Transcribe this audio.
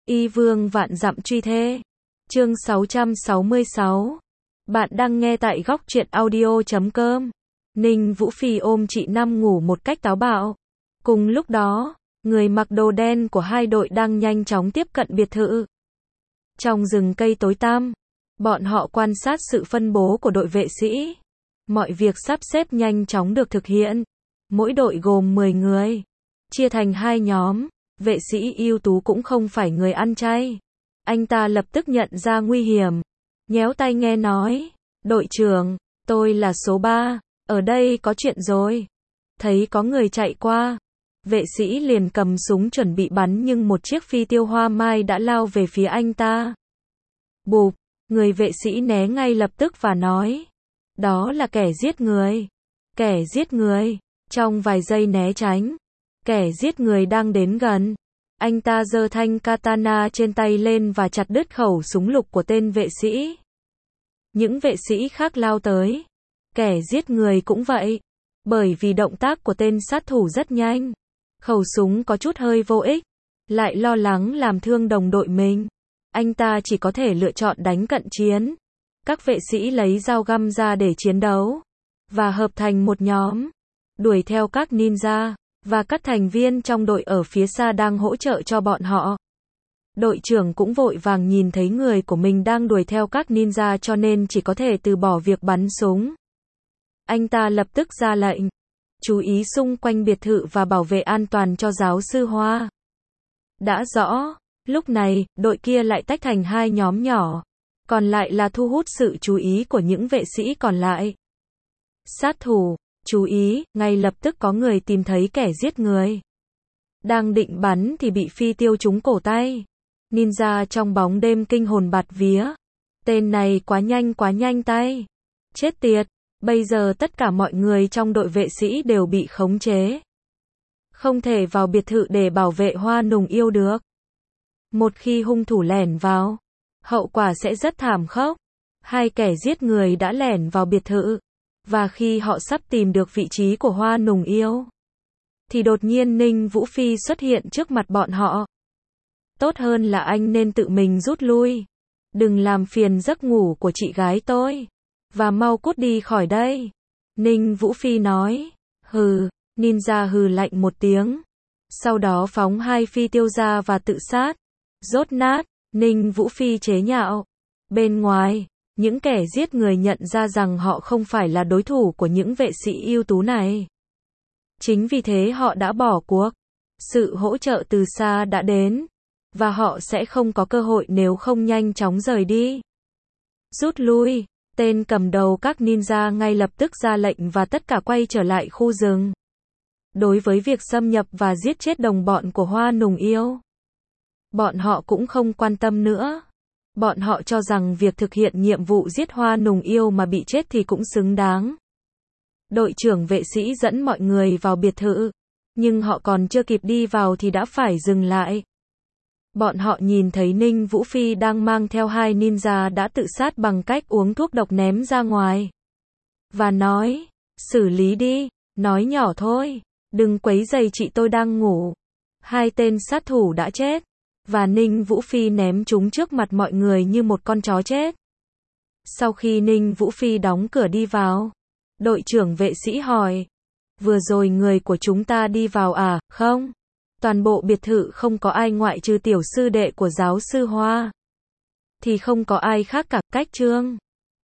Y vương vạn dặm truy thê. Chương 666. Bạn đang nghe tại góc truyện audio.com. Ninh Vũ Phi ôm chị Năm ngủ một cách táo bạo. Cùng lúc đó, người mặc đồ đen của hai đội đang nhanh chóng tiếp cận biệt thự. Trong rừng cây tối tăm, bọn họ quan sát sự phân bố của đội vệ sĩ. Mọi việc sắp xếp nhanh chóng được thực hiện. Mỗi đội gồm 10 người, chia thành hai nhóm. Vệ sĩ ưu tú cũng không phải người ăn chay. Anh ta lập tức nhận ra nguy hiểm, nhéo tay nghe nói, đội trưởng, tôi là số 3, ở đây có chuyện rồi. Thấy có người chạy qua, vệ sĩ liền cầm súng chuẩn bị bắn nhưng một chiếc phi tiêu hoa mai đã lao về phía anh ta. Bụp, người vệ sĩ né ngay lập tức và nói, đó là kẻ giết người. Kẻ giết người. Trong vài giây né tránh, kẻ giết người đang đến gần. Anh ta giơ thanh katana trên tay lên và chặt đứt khẩu súng lục của tên vệ sĩ. Những vệ sĩ khác lao tới. Kẻ giết người cũng vậy. Bởi vì động tác của tên sát thủ rất nhanh, khẩu súng có chút hơi vô ích, lại lo lắng làm thương đồng đội mình. Anh ta chỉ có thể lựa chọn đánh cận chiến. Các vệ sĩ lấy dao găm ra để chiến đấu, và hợp thành một nhóm, đuổi theo các ninja. Và các thành viên trong đội ở phía xa đang hỗ trợ cho bọn họ. Đội trưởng cũng vội vàng nhìn thấy người của mình đang đuổi theo các ninja cho nên chỉ có thể từ bỏ việc bắn súng. Anh ta lập tức ra lệnh, chú ý xung quanh biệt thự và bảo vệ an toàn cho giáo sư Hoa. Đã rõ, lúc này, đội kia lại tách thành hai nhóm nhỏ, còn lại là thu hút sự chú ý của những vệ sĩ còn lại. Sát thủ, chú ý, ngay lập tức có người tìm thấy kẻ giết người. Đang định bắn thì bị phi tiêu trúng cổ tay. Ninja trong bóng đêm kinh hồn bạt vía. Tên này quá nhanh tay. Chết tiệt, bây giờ tất cả mọi người trong đội vệ sĩ đều bị khống chế. Không thể vào biệt thự để bảo vệ Hoa Nùng Yêu được. Một khi hung thủ lẻn vào, hậu quả sẽ rất thảm khốc. Hai kẻ giết người đã lẻn vào biệt thự. Và khi họ sắp tìm được vị trí của Hoa Nùng Yêu, thì đột nhiên Ninh Vũ Phi xuất hiện trước mặt bọn họ. Tốt hơn là anh nên tự mình rút lui. Đừng làm phiền giấc ngủ của chị gái tôi. Và mau cút đi khỏi đây. Ninh Vũ Phi nói. Hừ, ninja hừ lạnh một tiếng. Sau đó phóng hai phi tiêu ra và tự sát. Rốt nát, Ninh Vũ Phi chế nhạo. Bên ngoài, những kẻ giết người nhận ra rằng họ không phải là đối thủ của những vệ sĩ ưu tú này. Chính vì thế họ đã bỏ cuộc. Sự hỗ trợ từ xa đã đến, và họ sẽ không có cơ hội nếu không nhanh chóng rời đi. Rút lui, tên cầm đầu các ninja ngay lập tức ra lệnh và tất cả quay trở lại khu rừng. Đối với việc xâm nhập và giết chết đồng bọn của Hoa Nùng Yêu, bọn họ cũng không quan tâm nữa. Bọn họ cho rằng việc thực hiện nhiệm vụ giết Hoa Nùng Yêu mà bị chết thì cũng xứng đáng. Đội trưởng vệ sĩ dẫn mọi người vào biệt thự, nhưng họ còn chưa kịp đi vào thì đã phải dừng lại. Bọn họ nhìn thấy Ninh Vũ Phi đang mang theo hai ninja đã tự sát bằng cách uống thuốc độc ném ra ngoài. Và nói, xử lý đi, nói nhỏ thôi, đừng quấy rầy chị tôi đang ngủ. Hai tên sát thủ đã chết. Và Ninh Vũ Phi ném chúng trước mặt mọi người như một con chó chết. Sau khi Ninh Vũ Phi đóng cửa đi vào, đội trưởng vệ sĩ hỏi, vừa rồi người của chúng ta đi vào à? Không. Toàn bộ biệt thự không có ai ngoại trừ tiểu sư đệ của giáo sư Hoa. Thì không có ai khác cả. Cách Trương.